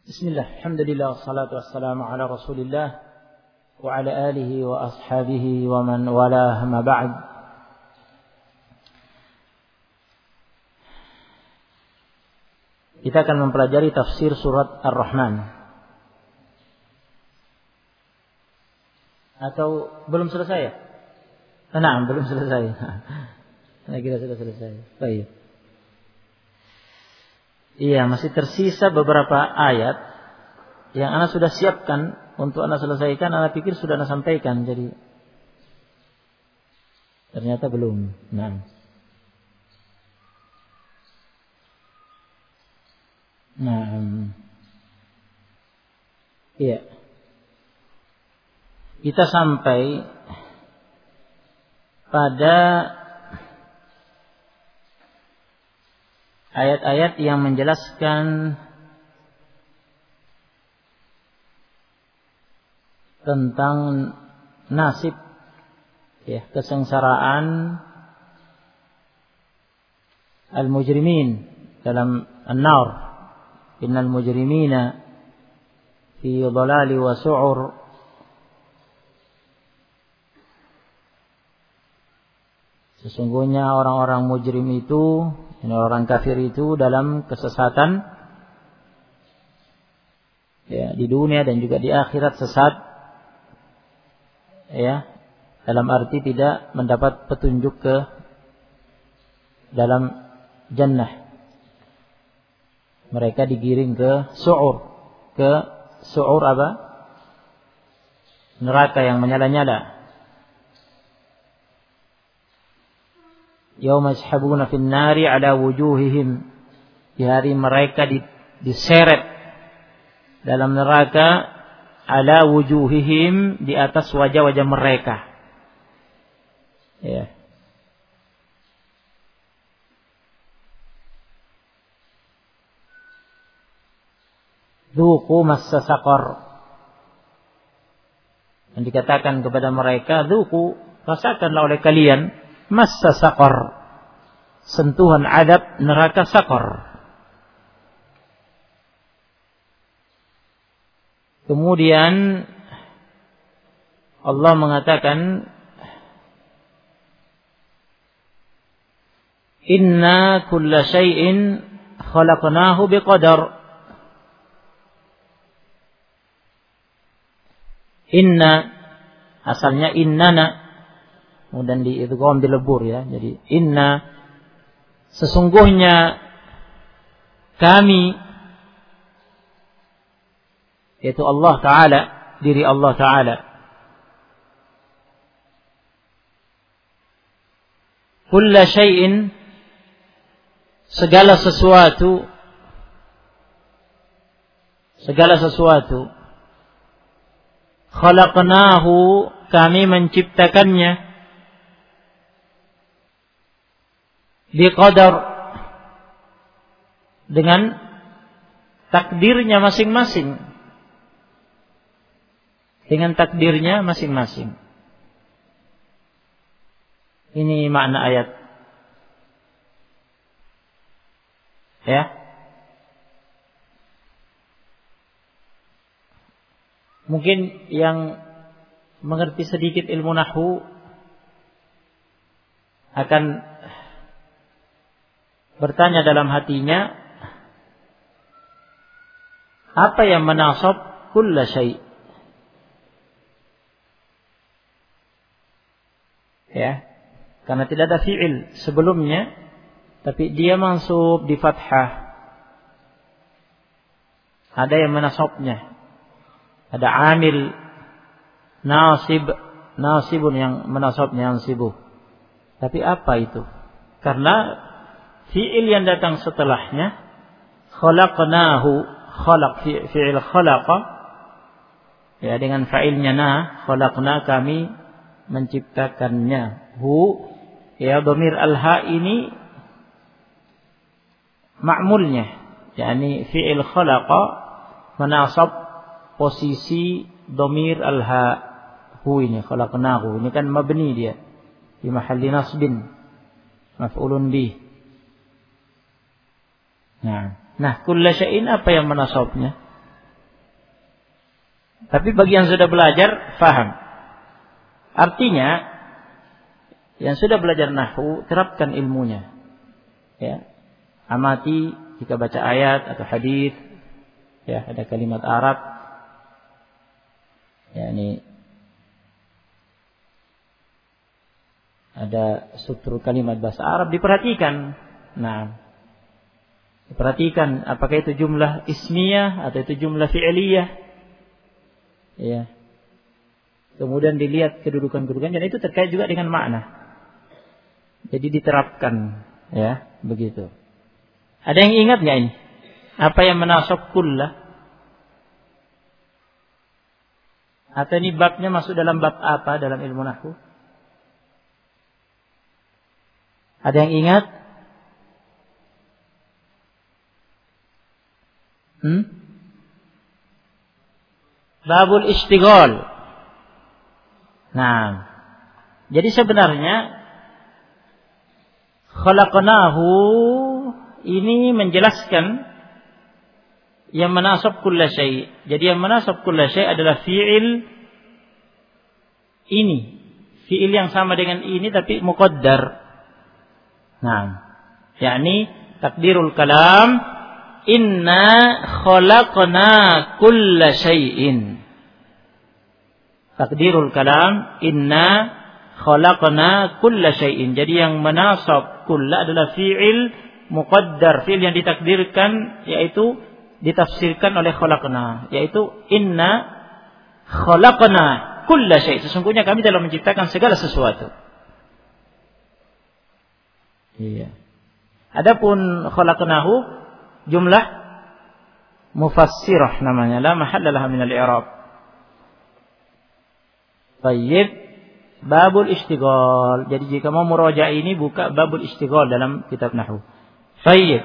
Bismillah, alhamdulillah, wassalatu wassalamu ala rasulillah wa ala alihi wa ashabihi wa man walah ma ba'd. Kita akan mempelajari tafsir surat Ar-Rahman. Atau belum selesai ya? Nah, belum selesai. Saya kira sudah selesai. Baik. Iya, masih tersisa beberapa ayat yang Ana sudah siapkan untuk Ana selesaikan. Ana pikir sudah Ana sampaikan, jadi ternyata belum. Nah, iya, kita sampai pada ayat-ayat yang menjelaskan tentang nasib, ya, kesengsaraan al-mujrimin dalam an-nar. Innal mujrimina fi dhalali wa su'ur. Sesungguhnya orang-orang mujrim itu, orang kafir itu dalam kesesatan, ya, di dunia dan juga di akhirat sesat, ya, dalam arti tidak mendapat petunjuk ke dalam jannah. Mereka digiring ke su'ur apa? Neraka yang menyala-nyala. Yauma yashabuna fin nari ala wujuhihim. Di hari mereka diseret dalam neraka ala wujuhihim, di atas wajah-wajah mereka. Ya. Dzuqu massa saqar. Dan dikatakan kepada mereka, dzuqu, rasakanlah oleh kalian massa saqar, sentuhan adab neraka saqar. Kemudian Allah mengatakan, inna kulla syai'in khalaqnahu biqadar. Inna asalnya innana, kemudian diidgham dilebur, ya. Jadi inna, sesungguhnya kami, yaitu Allah Ta'ala, diri Allah Ta'ala, kulla syai'in, segala sesuatu, khalaqnahu, kami menciptakannya, biqadar, dengan takdirnya masing-masing. Dengan takdirnya masing-masing. Ini makna ayat. Ya. Mungkin yang mengerti sedikit ilmu nahwu akan bertanya dalam hatinya, apa yang menasab kulla syai'? Ya, karena tidak ada fi'il sebelumnya, tapi dia mansub di fathah. Ada yang menasabnya, ada amil nasibun yang menasabnya, yansibuh. Tapi apa itu? Karena fi'il yang datang setelahnya, khalaqnahu, fi'il khalaqa, ya, dengan fa'ilnya na, khalaqna, kami menciptakannya. Hu, ya, dhamir al-ha ini ma'mulnya, yakni fi'il khalaqa menasab posisi dhamir al-ha, hu ini, khalaqnahu, ini kan mabni dia, di mahalli nasbin, maf'ulun bih. Nah, kulla syai'in, apa yang menasabnya? Tapi bagi yang sudah belajar, faham. Artinya, yang sudah belajar nahwu, terapkan ilmunya. Ya. Amati jika baca ayat atau hadis, ya, ada kalimat Arab, yakni ada struktur kalimat bahasa Arab, diperhatikan. Nah, diperhatikan apakah itu jumlah ismiyah atau itu jumlah fi'liyah. Ya. Kemudian dilihat kedudukan-kedudukan, dan itu terkait juga dengan makna. Jadi diterapkan, ya, begitu. Ada yang ingat nggak ini? Apa yang menasab kullah? Atau ini babnya masuk dalam bab apa dalam ilmu nahwu? Ada yang ingat? Babul istighol. Nah, jadi sebenarnya khalaqnahu ini menjelaskan yang menasab kulla syai'. Jadi yang menasab kulla syai' adalah fi'il ini. Fi'il yang sama dengan ini tapi muqaddar. Nah, yakni takdirul kalam, inna khalaqna kulla syai'in. Takdirul kalam, inna khalaqna kulla syai'in. Jadi yang menasab kulla adalah fi'il muqaddar, fi'il yang ditakdirkan, yaitu ditafsirkan oleh khalaqna, yaitu inna khalaqna kulla syai'. Sesungguhnya kami telah menciptakan segala sesuatu. Iya. Adapun khalaqnahu jumlah mufassirah namanya, la mahalla laha min al-i'rab. Baik, babul istighol. Jadi jika mau murajaah ini buka babul istighol dalam kitab nahwu. Baik.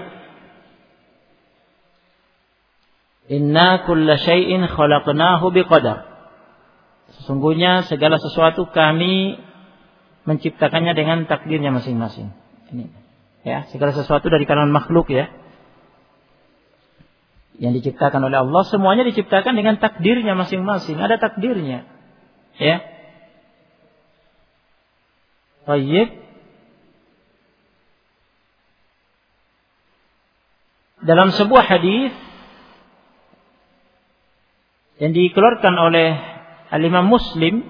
Inna kulla syai'in khalaqnahu biqadar. Sesungguhnya segala sesuatu kami menciptakannya dengan takdirnya masing-masing. Ini, ya, segala sesuatu dari kalangan makhluk, ya, yang diciptakan oleh Allah, semuanya diciptakan dengan takdirnya masing-masing. Ada takdirnya. Ya. Baik. Dalam sebuah hadis yang dikeluarkan oleh Al-Imam Muslim,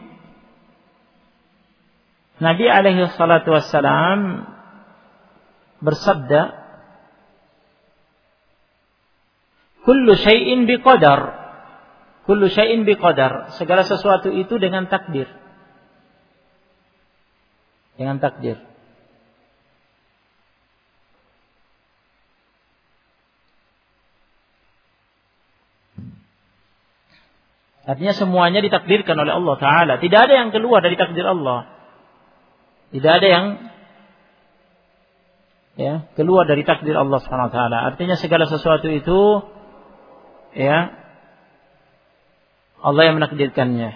Nabi alaihi salatu wassalam bersabda, kullu syai'in biqadar. Kullu syai'in biqadar. Segala sesuatu itu dengan takdir. Dengan takdir. Artinya semuanya ditakdirkan oleh Allah Ta'ala. Tidak ada yang keluar dari takdir Allah. Tidak ada yang, ya, keluar dari takdir Allah Subhanahu wa taala. Artinya segala sesuatu itu, ya, Allah yang menakdirkannya.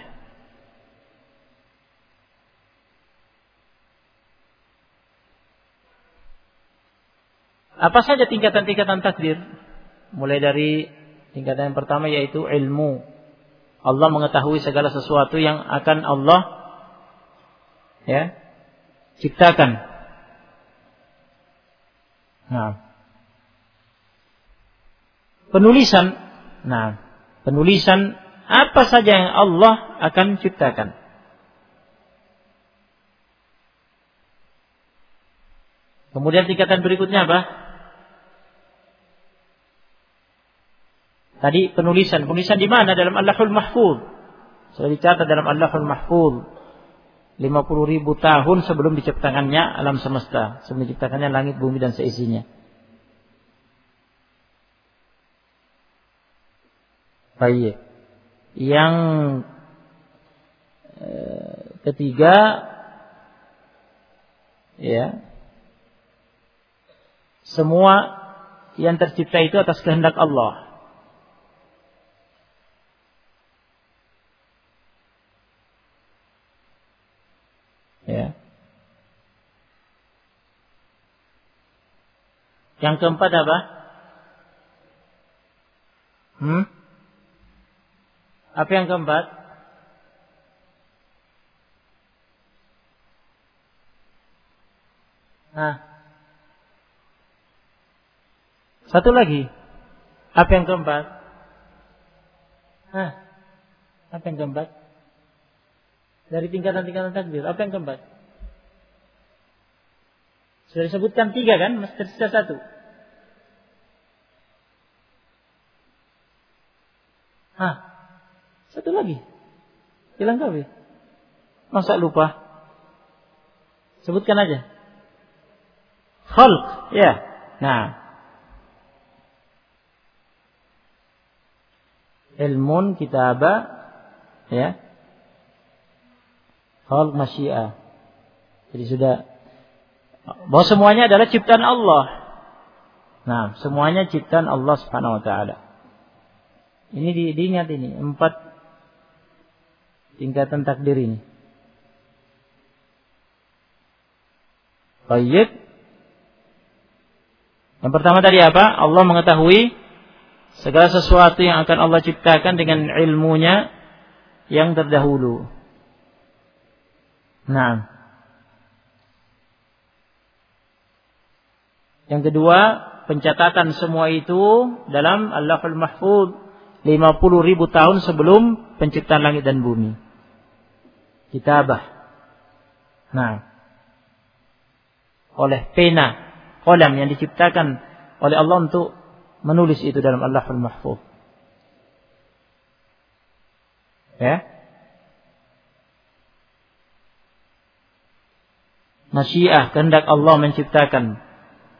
Apa saja tingkatan-tingkatan takdir? Mulai dari tingkatan yang pertama yaitu ilmu. Allah mengetahui segala sesuatu yang akan Allah, ya, ciptakan. Nah, penulisan. Nah, penulisan apa saja yang Allah akan ciptakan. Kemudian tingkatan berikutnya apa? Tadi penulisan. Penulisan di mana? Dalam Allahul Mahfuz. Sudah dicatat dalam Allahul Mahfuz. 50.000 tahun sebelum diciptakannya alam semesta, sebelum diciptakannya langit, bumi dan seisinya. Baik. Yang ketiga, ya, semua yang tercipta itu atas kehendak Allah. Ya. Yang keempat apa? Apa yang keempat? Nah. Satu lagi. Apa yang keempat? Nah. Apa yang keempat? Dari tingkatan-tingkatan takdir. Apa yang keempat? Sudah disebutkan 3 kan? Masih tersisa 1. Satu lagi. Hilang kali. Masa lupa? Sebutkan aja. Khalq. Ya. Nah. Ilmun kitabah. Ya. Khalq masyiah. Jadi sudah. Bahwa semuanya adalah ciptaan Allah. Nah, semuanya ciptaan Allah Subhanahu wa taala. Ini diingat ini, 4 tingkatan takdir ini. Baik. Yang pertama tadi apa? Allah mengetahui segala sesuatu yang akan Allah ciptakan dengan ilmunya yang terdahulu. Nah. Yang kedua, pencatatan semua itu dalam Allahul Mahfuz 50.000 tahun sebelum penciptaan langit dan bumi. Kitabah. Nah, oleh pena, qalam yang diciptakan oleh Allah untuk menulis itu dalam Allahul Mahfuz. Ya. Masyiah, kehendak Allah menciptakan.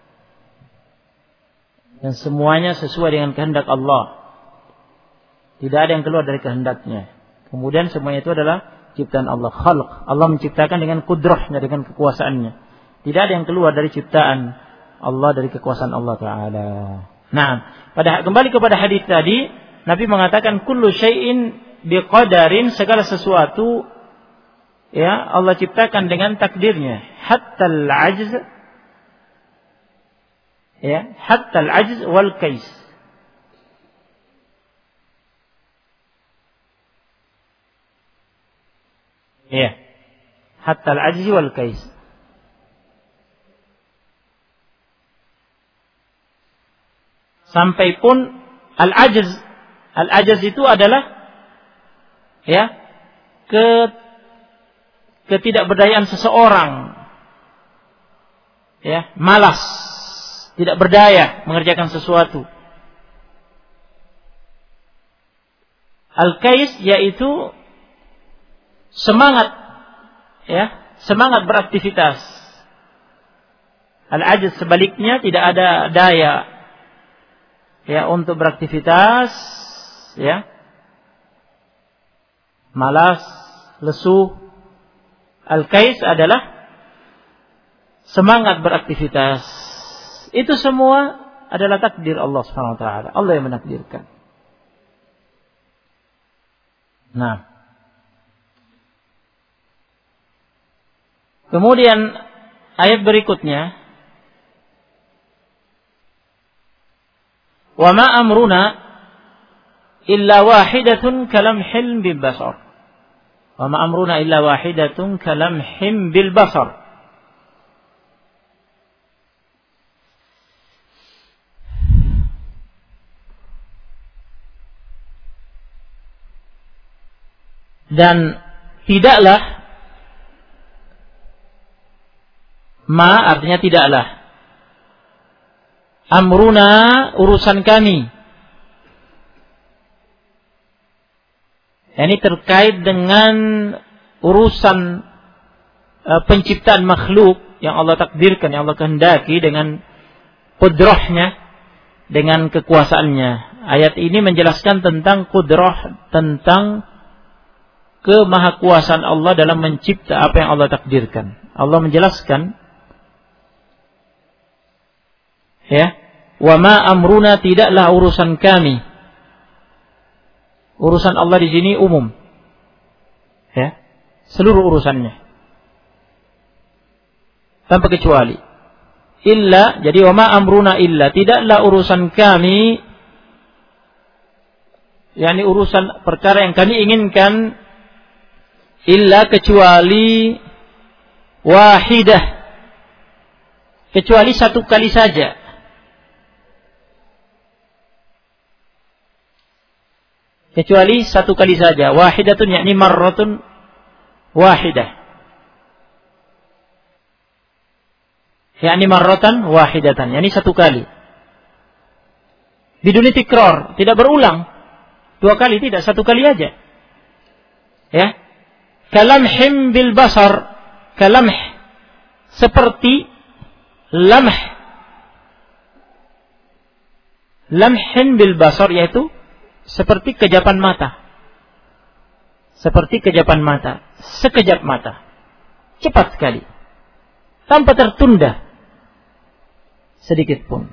Dan semuanya sesuai dengan kehendak Allah. Tidak ada yang keluar dari kehendaknya. Kemudian semuanya itu adalah ciptaan Allah. Khalq. Allah menciptakan dengan kudrahnya, dengan kekuasaannya. Tidak ada yang keluar dari ciptaan Allah, dari kekuasaan Allah Ta'ala. Nah, kembali kepada hadis tadi, Nabi mengatakan kullu syai'in biqadarin, segala sesuatu ya Allah ciptakan dengan takdirnya. Hatta al-ajz, ya, hatta al-ajz wal kais. Ya. Hatta al-ajz wal kais. Sampai pun al-ajz. Al-ajz itu adalah ya, ketidakberdayaan seseorang. Ya, malas, tidak berdaya mengerjakan sesuatu. Al-kais yaitu semangat, ya, semangat beraktivitas. Al-ajz sebaliknya tidak ada daya ya untuk beraktivitas, ya. Malas, lesu. Al-kais adalah semangat beraktivitas. Itu semua adalah takdir Allah Subhanahu wa taala. Allah yang menakdirkan. Nah. Kemudian ayat berikutnya, wa ma amruna illa wahidatun kalamhil bil basar. Wa ma amruna illa wahidatun kalamhim bil basar. Dan tidaklah, ma artinya tidaklah, amruna urusan kami. Ini terkait dengan urusan penciptaan makhluk yang Allah takdirkan, yang Allah kehendaki dengan kudrahnya, dengan kekuasaannya. Ayat ini menjelaskan tentang kudrah, tentang kemahakuasaan Allah dalam mencipta apa yang Allah takdirkan. Allah menjelaskan, ya, wa ma amruna, tidaklah urusan kami. Urusan Allah di sini umum, ya, seluruh urusannya tanpa kecuali. Illa, jadi wa ma amruna illa, tidaklah urusan kami, yakni urusan perkara yang kami inginkan, illa kecuali wahidah, kecuali satu kali saja. Kecuali satu kali saja. Wahidatun yakni marratun wahidah. Yakni marratan wahidatan, yakni satu kali. Biduni tikrar, tidak berulang. Dua kali tidak, satu kali aja. Ya. Kalamhim bil basar, kalamh seperti lamh. Lamhin bil basar yaitu seperti kejapan mata. Seperti kejapan mata, sekejap mata. Cepat sekali. Tanpa tertunda sedikit pun.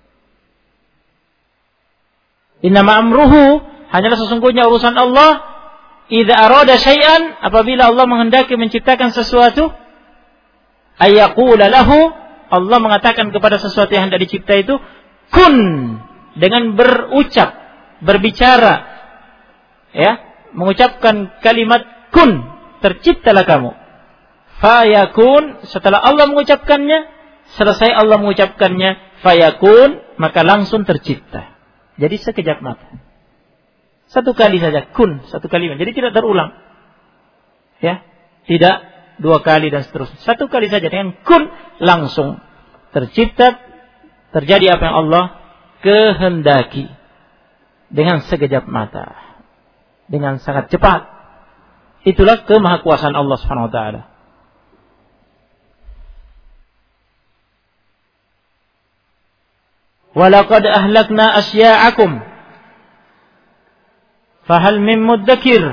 Innama amruhu, hanyalah sesungguhnya urusan Allah, idza arada syai'an, apabila Allah menghendaki menciptakan sesuatu, ayyaqula lahu, Allah mengatakan kepada sesuatu yang hendak dicipta itu, kun, dengan berucap, berbicara, ya, mengucapkan kalimat kun, terciptalah kamu. Fayakun, setelah Allah mengucapkannya, selesai Allah mengucapkannya, fayakun, maka langsung tercipta. Jadi sekejap mata. Satu kali saja, kun, satu kalimat. Jadi tidak terulang. Ya, tidak dua kali dan seterusnya. Satu kali saja dengan kun, langsung tercipta, terjadi apa yang Allah kehendaki. Dengan sekejap mata. Dengan sangat cepat. Itulah kemahakuasaan Allah Subhanahu wa taala. Walaqad ahlakna asya'akum fahal min muddakir.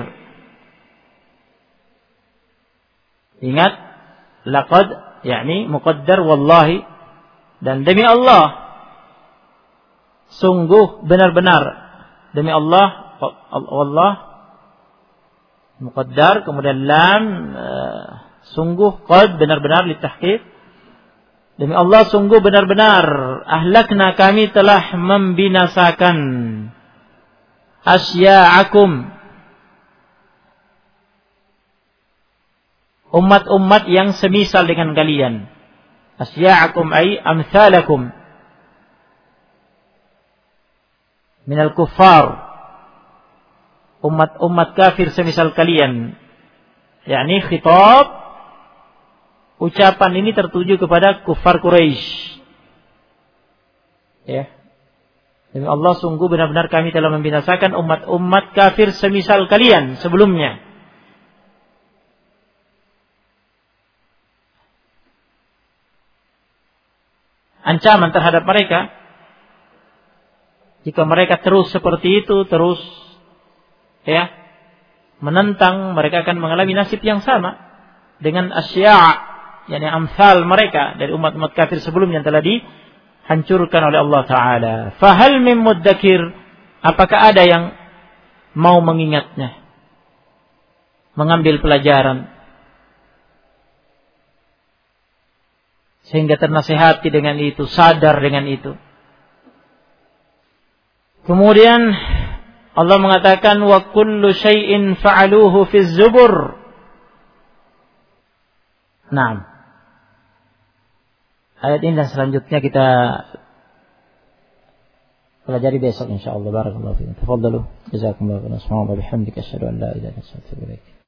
Ingat, laqad yakni muqaddar wallahi, dan demi Allah, sungguh benar-benar, demi Allah, wallah muqaddar, kemudian lam, sungguh, qad benar-benar litahqiq. Demi Allah, sungguh benar-benar ahlakna, kami telah membinasakan asya'akum, umat-umat yang semisal dengan kalian. Asya'akum ay amthalakum minal kuffar, umat-umat kafir semisal kalian. Yakni khitab, ucapan ini tertuju kepada kufar Quraisy. Ya. Demi Allah, sungguh benar-benar kami telah membinasakan umat-umat kafir semisal kalian sebelumnya. Ancaman terhadap mereka, jika mereka terus seperti itu, terus ya menentang, mereka akan mengalami nasib yang sama dengan asya', yakni amsal mereka dari umat-umat kafir sebelumnya yang telah dihancurkan oleh Allah Ta'ala. Fahal min muddakir, apakah ada yang mau mengingatnya, mengambil pelajaran, sehingga ternasihati dengan itu, sadar dengan itu. Kemudian Allah mengatakan, wa kullu syai'in fa'aluhu fi zubur. Naam. Ayat ini dan selanjutnya kita pelajari besok insyaallah. Barakallahu fiikum. Tafadhalu. Jazakumullahu khairan. Subhanallah bihamdika asyhadu an la ilaha illa anta astaghfiruka wa atubu ilaik.